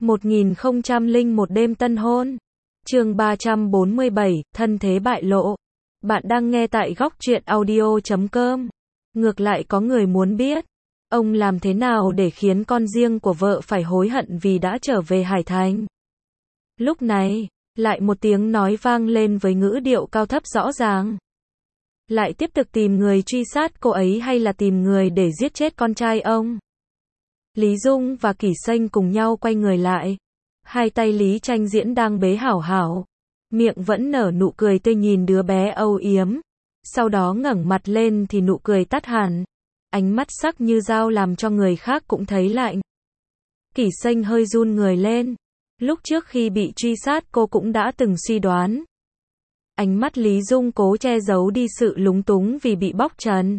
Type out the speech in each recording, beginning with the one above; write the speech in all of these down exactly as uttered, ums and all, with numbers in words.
một nghìn không trăm lẻ một đêm tân hôn. Chương ba trăm bốn mươi bảy, thân thế bại lộ. Bạn đang nghe tại góc truyện audio chấm com. Ngược lại có người muốn biết, ông làm thế nào để khiến con riêng của vợ phải hối hận vì đã trở về Hải Thành. Lúc này, lại một tiếng nói vang lên với ngữ điệu cao thấp rõ ràng. Lại tiếp tục tìm người truy sát cô ấy hay là tìm người để giết chết con trai ông? Lý Dung và Kỷ Sênh cùng nhau quay người lại. Hai tay Lý Tranh Diễn đang bế Hảo Hảo. Miệng vẫn nở nụ cười tươi nhìn đứa bé âu yếm. Sau đó ngẩng mặt lên thì nụ cười tắt hẳn. Ánh mắt sắc như dao làm cho người khác cũng thấy lạnh. Kỷ Sênh hơi run người lên. Lúc trước khi bị truy sát cô cũng đã từng suy đoán. Ánh mắt Lý Dung cố che giấu đi sự lúng túng vì bị bóc trần.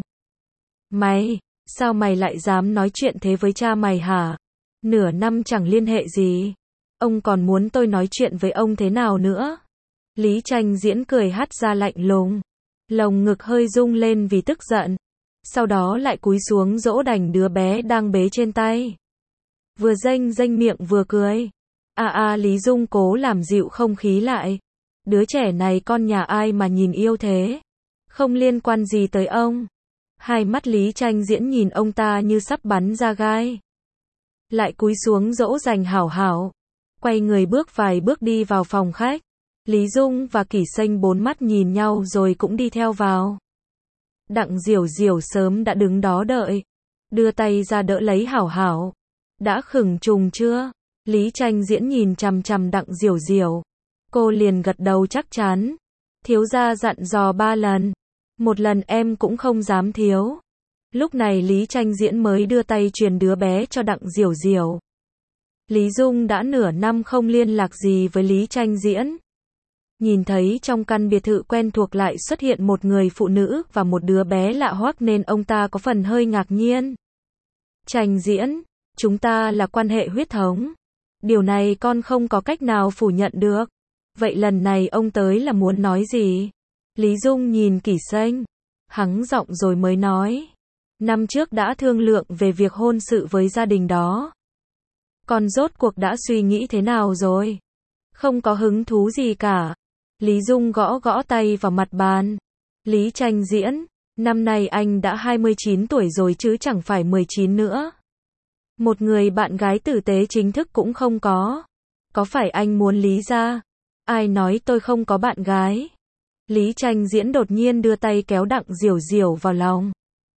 Mày, sao mày lại dám nói chuyện thế với cha mày hả? Nửa năm chẳng liên hệ gì. Ông còn muốn tôi nói chuyện với ông thế nào nữa? Lý Tranh Diễn cười hắt ra lạnh lùng. Lồng ngực hơi rung lên vì tức giận. Sau đó lại cúi xuống dỗ dành đứa bé đang bế trên tay. Vừa rênh rênh miệng vừa cười. À à Lý Dung cố làm dịu không khí lại. Đứa trẻ này con nhà ai mà nhìn yêu thế? Không liên quan gì tới ông. Hai mắt Lý Tranh Diễn nhìn ông ta như sắp bắn ra gai. Lại cúi xuống dỗ dành Hảo Hảo. Quay người bước vài bước đi vào phòng khách. Lý Dung và Kỷ Sênh bốn mắt nhìn nhau rồi cũng đi theo vào. Đặng Diểu Diểu sớm đã đứng đó đợi. Đưa tay ra đỡ lấy Hảo Hảo. Đã khửng trùng chưa? Lý Tranh Diễn nhìn chằm chằm Đặng Diểu Diểu. Cô liền gật đầu chắc chắn. Thiếu gia dặn dò ba lần. Một lần em cũng không dám thiếu. Lúc này Lý Tranh Diễn mới đưa tay truyền đứa bé cho Đặng Diểu Diểu. Lý Dung đã nửa năm không liên lạc gì với Lý Tranh Diễn. Nhìn thấy trong căn biệt thự quen thuộc lại xuất hiện một người phụ nữ và một đứa bé lạ hoắc nên ông ta có phần hơi ngạc nhiên. Tranh Diễn, chúng ta là quan hệ huyết thống. Điều này con không có cách nào phủ nhận được. Vậy lần này ông tới là muốn nói gì? Lý Dung nhìn Kỷ Sênh, hắng giọng rồi mới nói. Năm trước đã thương lượng về việc hôn sự với gia đình đó. Con rốt cuộc đã suy nghĩ thế nào rồi? Không có hứng thú gì cả. Lý Dung gõ gõ tay vào mặt bàn. Lý Tranh Diễn, năm nay anh đã hai mươi chín tuổi rồi chứ chẳng phải mười chín nữa. Một người bạn gái tử tế chính thức cũng không có. Có phải anh muốn lý ra? Ai nói tôi không có bạn gái? Lý Tranh Diễn đột nhiên đưa tay kéo Đặng Diểu Diểu vào lòng.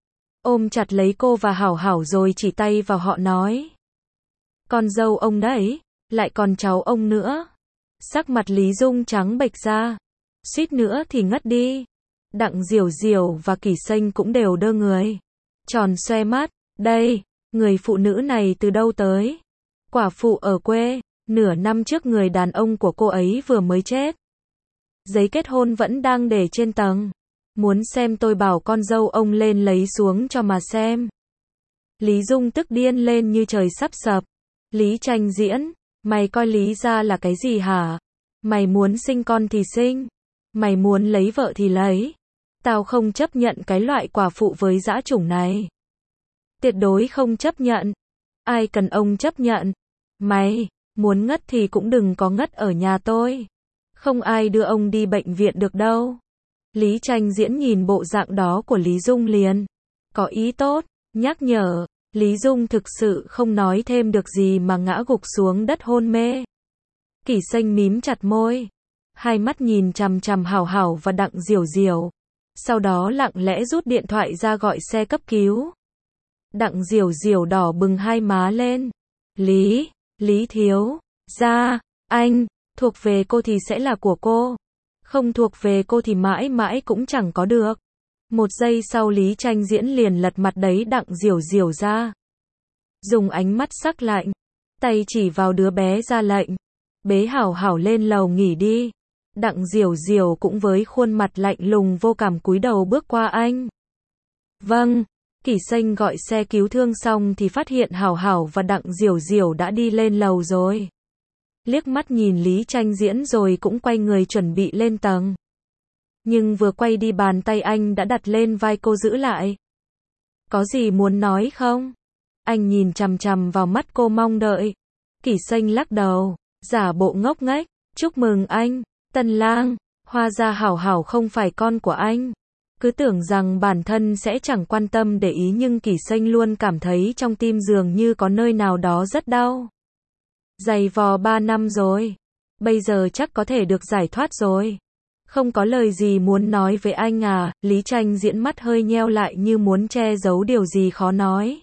Ôm chặt lấy cô và Hảo Hảo rồi chỉ tay vào họ nói. Con dâu ông đấy, lại còn cháu ông nữa. Sắc mặt Lý Dung trắng bệch ra. Suýt nữa thì ngất đi. Đặng Diểu Diểu và Kỷ Sênh cũng đều đơ người. Tròn xoe mắt, đây, người phụ nữ này từ đâu tới? Quả phụ ở quê, nửa năm trước người đàn ông của cô ấy vừa mới chết. Giấy kết hôn vẫn đang để trên tầng. Muốn xem tôi bảo con dâu ông lên lấy xuống cho mà xem. Lý Dung tức điên lên như trời sắp sập. Lý Tranh Diễn, mày coi Lý ra là cái gì hả? Mày muốn sinh con thì sinh. Mày muốn lấy vợ thì lấy. Tao không chấp nhận cái loại quả phụ với dã chủng này. Tuyệt đối không chấp nhận. Ai cần ông chấp nhận? Mày, muốn ngất thì cũng đừng có ngất ở nhà tôi. Không ai đưa ông đi bệnh viện được đâu. Lý Tranh Diễn nhìn bộ dạng đó của Lý Dung liền. Có ý tốt, nhắc nhở. Lý Dung thực sự không nói thêm được gì mà ngã gục xuống đất hôn mê. Kỷ Sênh mím chặt môi. Hai mắt nhìn chằm chằm Hảo Hảo và Đặng Diểu Diểu. Sau đó lặng lẽ rút điện thoại ra gọi xe cấp cứu. Đặng Diểu Diểu đỏ bừng hai má lên. Lý, Lý thiếu, gia, anh, thuộc về cô thì sẽ là của cô. Không thuộc về cô thì mãi mãi cũng chẳng có được. Một giây sau Lý Tranh Diễn liền lật mặt đấy Đặng Diểu Diểu ra. Dùng ánh mắt sắc lạnh, tay chỉ vào đứa bé ra lệnh. Bế Hảo Hảo lên lầu nghỉ đi. Đặng Diểu Diểu cũng với khuôn mặt lạnh lùng vô cảm cúi đầu bước qua anh. Vâng. Kỷ Sênh gọi xe cứu thương xong thì phát hiện Hảo Hảo và Đặng Diểu Diểu đã đi lên lầu rồi. Liếc mắt nhìn Lý Tranh Diễn rồi cũng quay người chuẩn bị lên tầng. Nhưng vừa quay đi bàn tay anh đã đặt lên vai cô giữ lại. Có gì muốn nói không? Anh nhìn chằm chằm vào mắt cô mong đợi. Kỳ Xanh lắc đầu, giả bộ ngốc nghếch, chúc mừng anh, Tân Lang, hóa ra Hảo Hảo không phải con của anh. Cứ tưởng rằng bản thân sẽ chẳng quan tâm để ý nhưng Kỳ Xanh luôn cảm thấy trong tim dường như có nơi nào đó rất đau. Giày vò ba năm rồi, bây giờ chắc có thể được giải thoát rồi. Không có lời gì muốn nói với anh à, Lý Tranh Diễn mắt hơi nheo lại như muốn che giấu điều gì khó nói.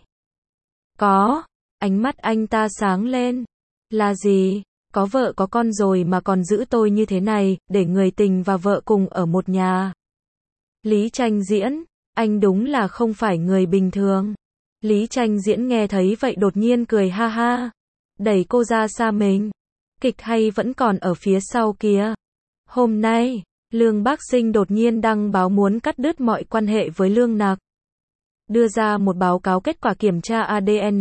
Có, ánh mắt anh ta sáng lên. Là gì? Có vợ có con rồi mà còn giữ tôi như thế này, để người tình và vợ cùng ở một nhà. Lý Tranh Diễn, anh đúng là không phải người bình thường. Lý Tranh Diễn nghe thấy vậy đột nhiên cười ha ha, đẩy cô ra xa mình. Kịch hay vẫn còn ở phía sau kia. Hôm nay, Lương Bác Sinh đột nhiên đăng báo muốn cắt đứt mọi quan hệ với Lương Nặc. Đưa ra một báo cáo kết quả kiểm tra a đê en.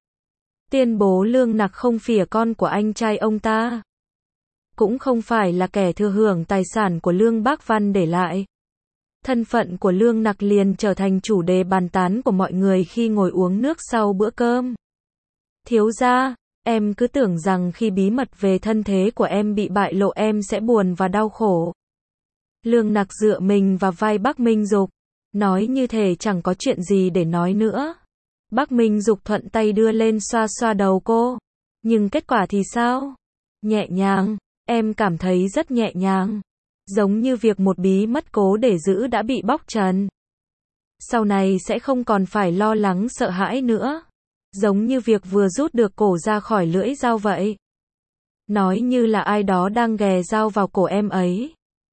Tuyên bố Lương Nặc không phỉa con của anh trai ông ta. Cũng không phải là kẻ thừa hưởng tài sản của Lương Bác Văn để lại. Thân phận của Lương Nặc liền trở thành chủ đề bàn tán của mọi người khi ngồi uống nước sau bữa cơm. Thiếu gia, em cứ tưởng rằng khi bí mật về thân thế của em bị bại lộ em sẽ buồn và đau khổ. Lương Nặc dựa mình vào vai Bắc Minh Dục, nói như thể chẳng có chuyện gì để nói nữa. Bắc Minh Dục thuận tay đưa lên xoa xoa đầu cô. Nhưng kết quả thì sao? Nhẹ nhàng, em cảm thấy rất nhẹ nhàng. Giống như việc một bí mật cố để giữ đã bị bóc trần. Sau này sẽ không còn phải lo lắng sợ hãi nữa. Giống như việc vừa rút được cổ ra khỏi lưỡi dao vậy. Nói như là ai đó đang ghè dao vào cổ em ấy.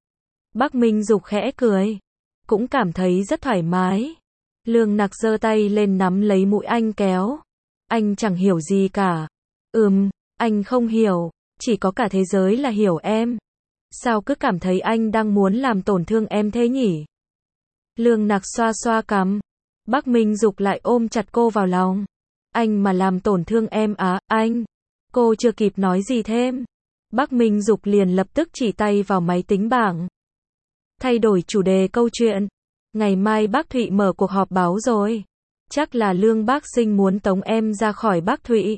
Bắc Minh Dục khẽ cười. Cũng cảm thấy rất thoải mái. Lương Nặc giơ tay lên nắm lấy mũi anh kéo. Anh chẳng hiểu gì cả. Ừm, anh không hiểu. Chỉ có cả thế giới là hiểu em. Sao cứ cảm thấy anh đang muốn làm tổn thương em thế nhỉ? Lương Nặc xoa xoa cằm. Bắc Minh Dục lại ôm chặt cô vào lòng. Anh mà làm tổn thương em á, anh. Cô chưa kịp nói gì thêm. Bắc Minh Dục liền lập tức chỉ tay vào máy tính bảng. Thay đổi chủ đề câu chuyện. Ngày mai bác Thụy mở cuộc họp báo rồi. Chắc là Lương Bác Sinh muốn tống em ra khỏi bác Thụy.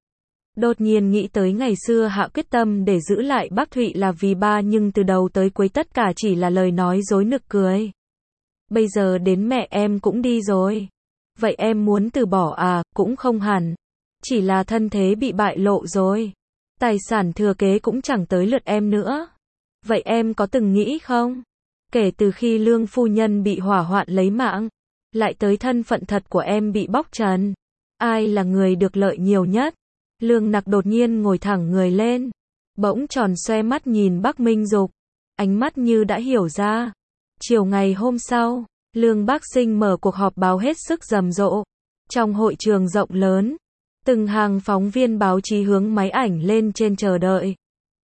Đột nhiên nghĩ tới ngày xưa Hạ quyết tâm để giữ lại bác Thụy là vì ba nhưng từ đầu tới cuối tất cả chỉ là lời nói dối nực cười. Bây giờ đến mẹ em cũng đi rồi. Vậy em muốn từ bỏ à? Cũng không hẳn. Chỉ là thân thế bị bại lộ rồi. Tài sản thừa kế cũng chẳng tới lượt em nữa. Vậy em có từng nghĩ không? Kể từ khi Lương phu nhân bị hỏa hoạn lấy mạng, lại tới thân phận thật của em bị bóc trần. Ai là người được lợi nhiều nhất? Lương Nặc đột nhiên ngồi thẳng người lên. Bỗng tròn xoe mắt nhìn Bắc Minh Dục. Ánh mắt như đã hiểu ra. Chiều ngày hôm sau, Lương Bác Sinh mở cuộc họp báo hết sức rầm rộ. Trong hội trường rộng lớn, từng hàng phóng viên báo chí hướng máy ảnh lên trên chờ đợi.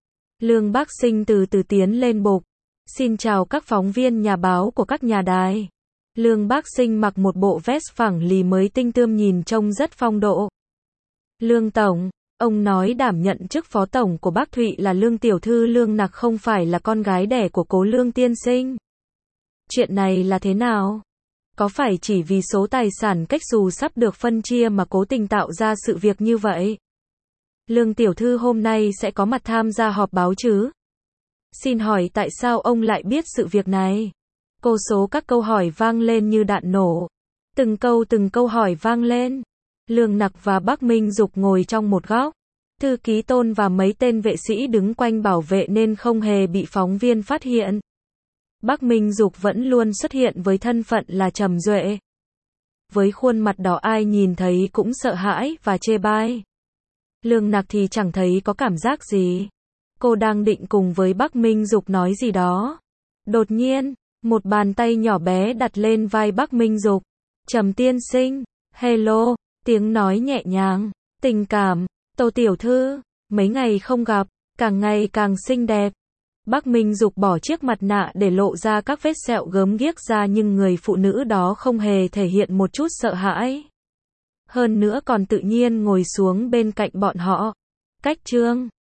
Lương Bác Sinh từ từ tiến lên bục. Xin chào các phóng viên nhà báo của các nhà đài. Lương Bác Sinh mặc một bộ vest phẳng lì mới tinh tươm nhìn trông rất phong độ. Lương Tổng, ông nói đảm nhận chức phó tổng của bác Thụy là Lương tiểu thư Lương Nặc không phải là con gái đẻ của cố Lương tiên sinh. Chuyện này là thế nào? Có phải chỉ vì số tài sản cách xù sắp được phân chia mà cố tình tạo ra sự việc như vậy? Lương tiểu thư hôm nay sẽ có mặt tham gia họp báo chứ? Xin hỏi tại sao ông lại biết sự việc này? Cô số các câu hỏi vang lên như đạn nổ. Từng câu từng câu hỏi vang lên. Lương Nặc và Bắc Minh Dục ngồi trong một góc. Thư ký Tôn và mấy tên vệ sĩ đứng quanh bảo vệ nên không hề bị phóng viên phát hiện. Bắc Minh Dục vẫn luôn xuất hiện với thân phận là Trầm Duệ. Với khuôn mặt đỏ ai nhìn thấy cũng sợ hãi và chê bai. Lương Nặc thì chẳng thấy có cảm giác gì. Cô đang định cùng với Bắc Minh Dục nói gì đó. Đột nhiên, một bàn tay nhỏ bé đặt lên vai Bắc Minh Dục. Trầm tiên sinh, hello, tiếng nói nhẹ nhàng, tình cảm, Tô tiểu thư, mấy ngày không gặp, càng ngày càng xinh đẹp. Bắc Minh Dục bỏ chiếc mặt nạ để lộ ra các vết sẹo gớm ghiếc ra nhưng người phụ nữ đó không hề thể hiện một chút sợ hãi. Hơn nữa còn tự nhiên ngồi xuống bên cạnh bọn họ. Cách Trương